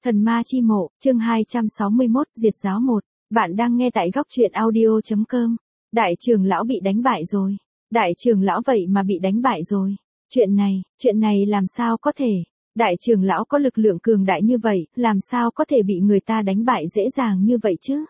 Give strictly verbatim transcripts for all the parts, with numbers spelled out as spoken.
Thần ma chi mộ, chương hai trăm sáu mươi mốt, diệt giáo một. Bạn đang nghe tại góc truyện audio chấm com. Đại trưởng lão bị đánh bại rồi. Đại trưởng lão vậy mà bị đánh bại rồi. Chuyện này, chuyện này làm sao có thể? Đại trưởng lão có lực lượng cường đại như vậy, làm sao có thể bị người ta đánh bại dễ dàng như vậy chứ?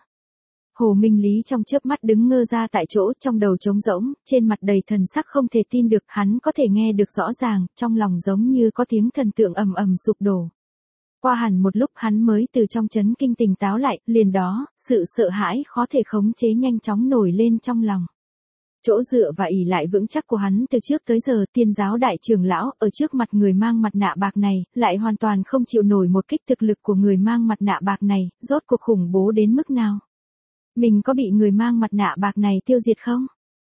Hồ Minh Lý trong chớp mắt đứng ngơ ra tại chỗ, trong đầu trống rỗng, trên mặt đầy thần sắc không thể tin được, hắn có thể nghe được rõ ràng, trong lòng giống như có tiếng thần tượng ầm ầm sụp đổ. Qua hẳn một lúc hắn mới từ trong chấn kinh tỉnh táo lại, liền đó, sự sợ hãi khó thể khống chế nhanh chóng nổi lên trong lòng. Chỗ dựa và ỷ lại vững chắc của hắn từ trước tới giờ, Tiên giáo đại trưởng lão, ở trước mặt người mang mặt nạ bạc này, lại hoàn toàn không chịu nổi một kích thực lực của người mang mặt nạ bạc này, rốt cuộc khủng bố đến mức nào. Mình có bị người mang mặt nạ bạc này tiêu diệt không?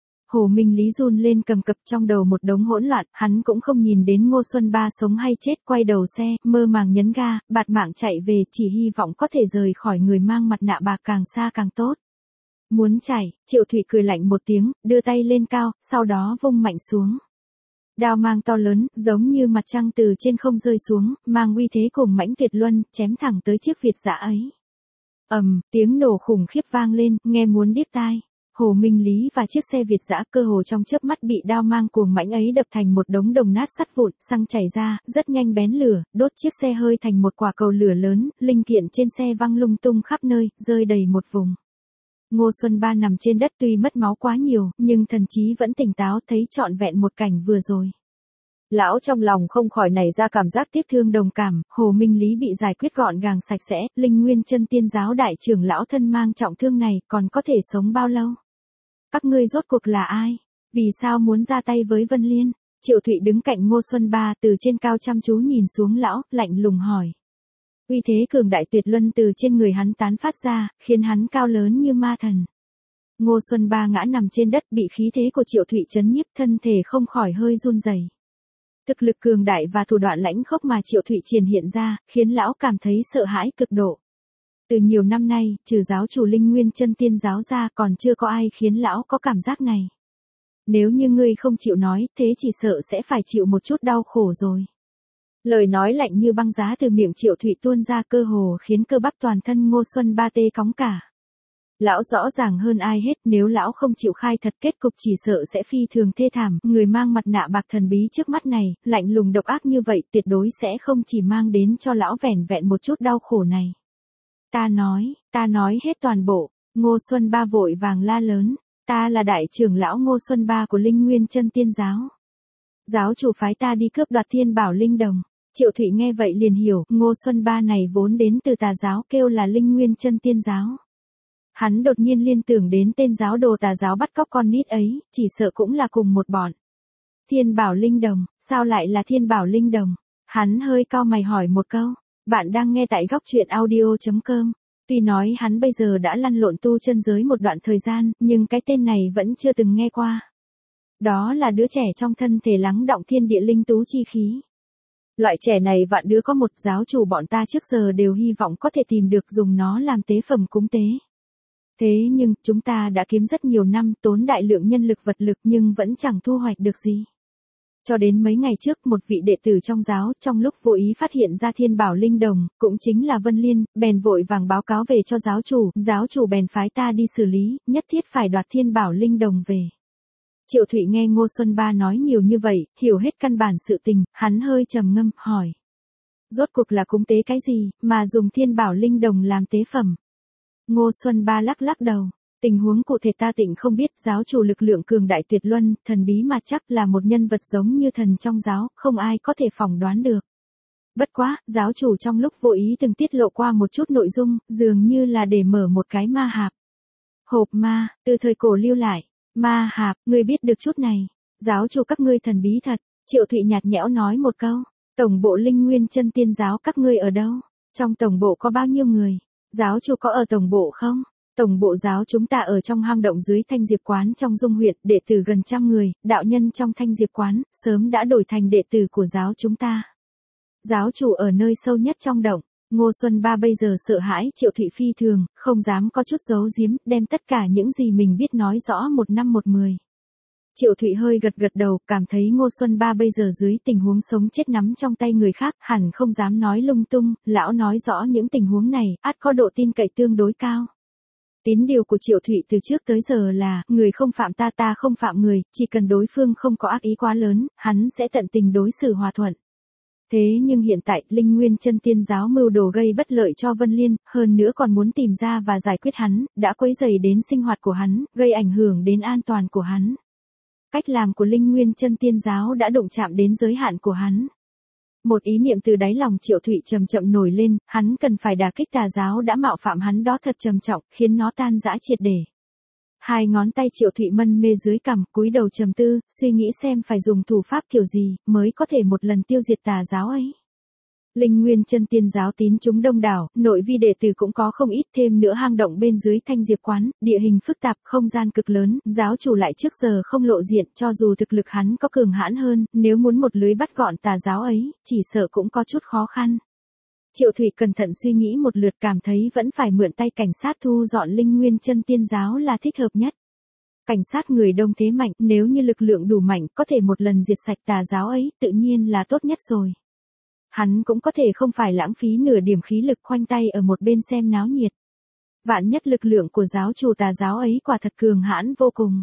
Hồ Minh Lý run lên cầm cập, trong đầu một đống hỗn loạn, hắn cũng không nhìn đến Ngô Xuân Ba sống hay chết, quay đầu xe, mơ màng nhấn ga, bạt mạng chạy về, chỉ hy vọng có thể rời khỏi người mang mặt nạ bạc càng xa càng tốt. Muốn chạy, Triệu Thụy cười lạnh một tiếng, đưa tay lên cao, sau đó vung mạnh xuống. Đao mang to lớn, giống như mặt trăng từ trên không rơi xuống, mang uy thế cùng mãnh tuyệt luân, chém thẳng tới chiếc Việt dã ấy. Ầm, tiếng nổ khủng khiếp vang lên, nghe muốn điếc tai. Hồ Minh Lý và chiếc xe Việt dã cơ hồ trong chớp mắt bị đao mang cuồng mãnh ấy đập thành một đống đồng nát sắt vụn, xăng chảy ra, rất nhanh bén lửa, đốt chiếc xe hơi thành một quả cầu lửa lớn, linh kiện trên xe văng lung tung khắp nơi, rơi đầy một vùng. Ngô Xuân Ba nằm trên đất tuy mất máu quá nhiều, nhưng thần trí vẫn tỉnh táo, thấy trọn vẹn một cảnh vừa rồi. Lão trong lòng không khỏi nảy ra cảm giác tiếc thương đồng cảm, Hồ Minh Lý bị giải quyết gọn gàng sạch sẽ, Linh Nguyên Chân Tiên giáo đại trưởng lão thân mang trọng thương này còn có thể sống bao lâu? Các ngươi rốt cuộc là ai? Vì sao muốn ra tay với Vân Liên? Triệu Thụy đứng cạnh Ngô Xuân Ba từ trên cao chăm chú nhìn xuống lão, lạnh lùng hỏi. Uy thế cường đại tuyệt luân từ trên người hắn tán phát ra, khiến hắn cao lớn như ma thần. Ngô Xuân Ba ngã nằm trên đất bị khí thế của Triệu Thụy chấn nhiếp, thân thể không khỏi hơi run rẩy. Thực lực cường đại và thủ đoạn lãnh khốc mà Triệu Thụy triển hiện ra, khiến lão cảm thấy sợ hãi cực độ. Từ nhiều năm nay, trừ giáo chủ Linh Nguyên Chân Tiên giáo ra còn chưa có ai khiến lão có cảm giác này. Nếu như ngươi không chịu nói, thế chỉ sợ sẽ phải chịu một chút đau khổ rồi. Lời nói lạnh như băng giá từ miệng Triệu Thụy tuôn ra cơ hồ khiến cơ bắp toàn thân Ngô Xuân Ba tê cóng cả. Lão rõ ràng hơn ai hết, nếu lão không chịu khai thật kết cục chỉ sợ sẽ phi thường thê thảm, người mang mặt nạ bạc thần bí trước mắt này, lạnh lùng độc ác như vậy tuyệt đối sẽ không chỉ mang đến cho lão vẻn vẹn một chút đau khổ này. Ta nói, ta nói hết toàn bộ, Ngô Xuân Ba vội vàng la lớn, ta là đại trưởng lão Ngô Xuân Ba của Linh Nguyên Chân Tiên giáo. Giáo chủ phái ta đi cướp đoạt Thiên Bảo Linh Đồng. Triệu Thụy nghe vậy liền hiểu, Ngô Xuân Ba này vốn đến từ tà giáo kêu là Linh Nguyên Chân Tiên giáo. Hắn đột nhiên liên tưởng đến tên giáo đồ tà giáo bắt cóc con nít ấy, chỉ sợ cũng là cùng một bọn. Thiên Bảo Linh Đồng, sao lại là Thiên Bảo Linh Đồng? Hắn hơi cau mày hỏi một câu. Bạn đang nghe tại góc truyện audio chấm com. Tuy nói hắn bây giờ đã lăn lộn tu chân giới một đoạn thời gian, nhưng cái tên này vẫn chưa từng nghe qua. Đó là đứa trẻ trong thân thể lắng đọng thiên địa linh tú chi khí. Loại trẻ này vạn đứa có một, giáo chủ bọn ta trước giờ đều hy vọng có thể tìm được dùng nó làm tế phẩm cúng tế. Thế nhưng, chúng ta đã kiếm rất nhiều năm, tốn đại lượng nhân lực vật lực nhưng vẫn chẳng thu hoạch được gì. Cho đến mấy ngày trước, một vị đệ tử trong giáo, trong lúc vô ý phát hiện ra Thiên Bảo Linh Đồng, cũng chính là Vân Liên, bèn vội vàng báo cáo về cho giáo chủ, giáo chủ bèn phái ta đi xử lý, nhất thiết phải đoạt Thiên Bảo Linh Đồng về. Triệu Thụy nghe Ngô Xuân Ba nói nhiều như vậy, hiểu hết căn bản sự tình, hắn hơi trầm ngâm, hỏi. Rốt cuộc là cúng tế cái gì, mà dùng Thiên Bảo Linh Đồng làm tế phẩm? Ngô Xuân Ba lắc lắc đầu. Tình huống cụ thể ta tịnh không biết, giáo chủ lực lượng cường đại tuyệt luân, thần bí mà chắc là một nhân vật giống như thần trong giáo, không ai có thể phỏng đoán được. Bất quá, giáo chủ trong lúc vô ý từng tiết lộ qua một chút nội dung, dường như là để mở một cái ma hạp. Hộp ma, từ thời cổ lưu lại, ma hạp, ngươi biết được chút này. Giáo chủ các ngươi thần bí thật, Triệu Thụy nhạt nhẽo nói một câu. Tổng bộ Linh Nguyên Chân Tiên giáo các ngươi ở đâu? Trong tổng bộ có bao nhiêu người? Giáo chủ có ở tổng bộ không? Tổng bộ giáo chúng ta ở trong hang động dưới Thanh Diệp Quán trong Dung huyện, đệ tử gần trăm người, đạo nhân trong Thanh Diệp Quán, sớm đã đổi thành đệ tử của giáo chúng ta. Giáo chủ ở nơi sâu nhất trong động, Ngô Xuân Ba bây giờ sợ hãi Triệu Thụy phi thường, không dám có chút giấu giếm, đem tất cả những gì mình biết nói rõ một năm một mười. Triệu Thụy hơi gật gật đầu, cảm thấy Ngô Xuân Ba bây giờ dưới tình huống sống chết nắm trong tay người khác, hẳn không dám nói lung tung, lão nói rõ những tình huống này, ắt có độ tin cậy tương đối cao. Tín điều của Triệu Thụy từ trước tới giờ là, người không phạm ta ta không phạm người, chỉ cần đối phương không có ác ý quá lớn, hắn sẽ tận tình đối xử hòa thuận. Thế nhưng hiện tại, Linh Nguyên Chân Tiên giáo mưu đồ gây bất lợi cho Vân Liên, hơn nữa còn muốn tìm ra và giải quyết hắn, đã quấy rầy đến sinh hoạt của hắn, gây ảnh hưởng đến an toàn của hắn. Cách làm của Linh Nguyên Chân Tiên giáo đã đụng chạm đến giới hạn của hắn. Một ý niệm từ đáy lòng Triệu Thụy chậm chậm nổi lên, hắn cần phải đả kích tà giáo đã mạo phạm hắn đó thật trầm trọng, khiến nó tan rã triệt để. Hai ngón tay Triệu Thụy mân mê dưới cằm, cúi đầu trầm tư, suy nghĩ xem phải dùng thủ pháp kiểu gì, mới có thể một lần tiêu diệt tà giáo ấy. Linh Nguyên Chân Tiên giáo tín chúng đông đảo, nội vi đệ tử cũng có không ít, thêm nữa hang động bên dưới Thanh Diệp quán, địa hình phức tạp, không gian cực lớn, giáo chủ lại trước giờ không lộ diện, cho dù thực lực hắn có cường hãn hơn, nếu muốn một lưới bắt gọn tà giáo ấy, chỉ sợ cũng có chút khó khăn. Triệu Thụy cẩn thận suy nghĩ một lượt, cảm thấy vẫn phải mượn tay cảnh sát thu dọn Linh Nguyên Chân Tiên giáo là thích hợp nhất. Cảnh sát người đông thế mạnh, nếu như lực lượng đủ mạnh, có thể một lần diệt sạch tà giáo ấy, tự nhiên là tốt nhất rồi. Hắn cũng có thể không phải lãng phí nửa điểm khí lực khoanh tay ở một bên xem náo nhiệt. Vạn nhất lực lượng của giáo chủ tà giáo ấy quả thật cường hãn vô cùng.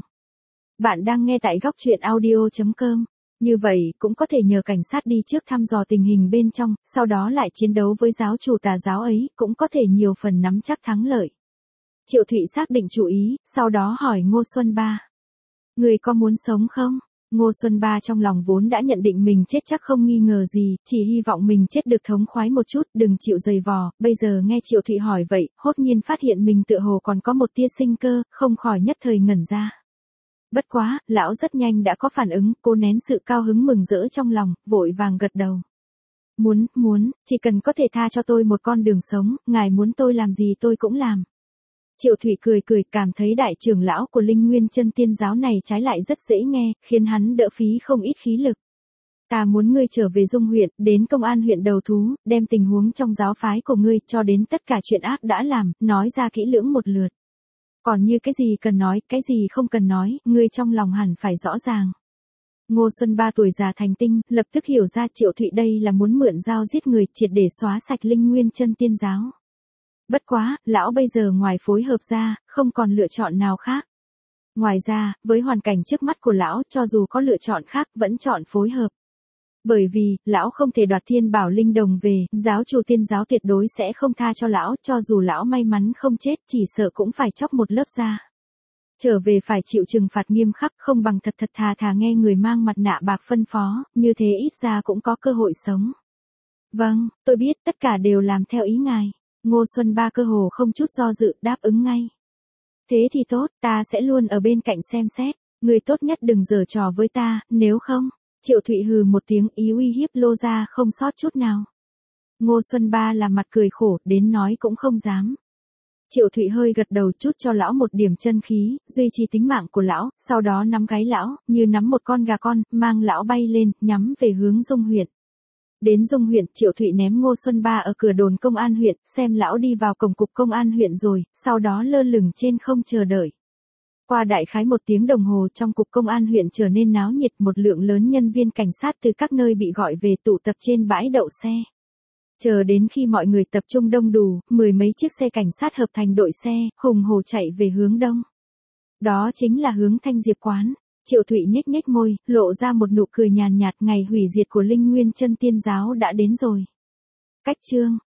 Bạn đang nghe tại góc truyện audio chấm com. Như vậy, cũng có thể nhờ cảnh sát đi trước thăm dò tình hình bên trong, sau đó lại chiến đấu với giáo chủ tà giáo ấy, cũng có thể nhiều phần nắm chắc thắng lợi. Triệu Thụy xác định chủ ý, sau đó hỏi Ngô Xuân Ba. Người có muốn sống không? Ngô Xuân Ba trong lòng vốn đã nhận định mình chết chắc không nghi ngờ gì, chỉ hy vọng mình chết được thống khoái một chút, đừng chịu dày vò, bây giờ nghe Triệu Thụy hỏi vậy, hốt nhiên phát hiện mình tựa hồ còn có một tia sinh cơ, không khỏi nhất thời ngẩn ra. Bất quá, lão rất nhanh đã có phản ứng, cô nén sự cao hứng mừng rỡ trong lòng, vội vàng gật đầu. Muốn, muốn, chỉ cần có thể tha cho tôi một con đường sống, ngài muốn tôi làm gì tôi cũng làm. Triệu Thụy cười cười, cảm thấy đại trưởng lão của Linh Nguyên Chân Tiên giáo này trái lại rất dễ nghe, khiến hắn đỡ phí không ít khí lực. Ta muốn ngươi trở về Dung huyện, đến công an huyện đầu thú, đem tình huống trong giáo phái của ngươi cho đến tất cả chuyện ác đã làm, nói ra kỹ lưỡng một lượt. Còn như cái gì cần nói, cái gì không cần nói, ngươi trong lòng hẳn phải rõ ràng. Ngô Xuân Ba tuổi già thành tinh, lập tức hiểu ra Triệu Thụy đây là muốn mượn dao giết người, triệt để xóa sạch Linh Nguyên Chân Tiên giáo. Bất quá, lão bây giờ ngoài phối hợp ra, không còn lựa chọn nào khác. Ngoài ra, với hoàn cảnh trước mắt của lão, cho dù có lựa chọn khác, vẫn chọn phối hợp. Bởi vì, lão không thể đoạt Thiên Bảo Linh Đồng về, giáo chủ Tiên giáo tuyệt đối sẽ không tha cho lão, cho dù lão may mắn không chết, chỉ sợ cũng phải chóc một lớp da. Trở về phải chịu trừng phạt nghiêm khắc, không bằng thật thật thà thà nghe người mang mặt nạ bạc phân phó, như thế ít ra cũng có cơ hội sống. Vâng, tôi biết, tất cả đều làm theo ý ngài. Ngô Xuân Ba cơ hồ không chút do dự, đáp ứng ngay. Thế thì tốt, ta sẽ luôn ở bên cạnh xem xét, người tốt nhất đừng giở trò với ta, nếu không. Triệu Thụy hừ một tiếng, ý uy hiếp lô ra không sót chút nào. Ngô Xuân Ba làm mặt cười khổ, đến nói cũng không dám. Triệu Thụy hơi gật đầu, chút cho lão một điểm chân khí, duy trì tính mạng của lão, sau đó nắm gáy lão, như nắm một con gà con, mang lão bay lên, nhắm về hướng Dung huyện. Đến Dung huyện, Triệu Thụy ném Ngô Xuân Ba ở cửa đồn công an huyện, xem lão đi vào cổng cục công an huyện rồi, sau đó lơ lửng trên không chờ đợi. Qua đại khái một tiếng đồng hồ, trong cục công an huyện trở nên náo nhiệt, một lượng lớn nhân viên cảnh sát từ các nơi bị gọi về tụ tập trên bãi đậu xe. Chờ đến khi mọi người tập trung đông đủ, mười mấy chiếc xe cảnh sát hợp thành đội xe, hùng hổ chạy về hướng đông. Đó chính là hướng Thanh Diệp quán. Triệu Thụy nhếch nhếch môi, lộ ra một nụ cười nhàn nhạt, ngày hủy diệt của Linh Nguyên Chân Tiên giáo đã đến rồi. Cách chương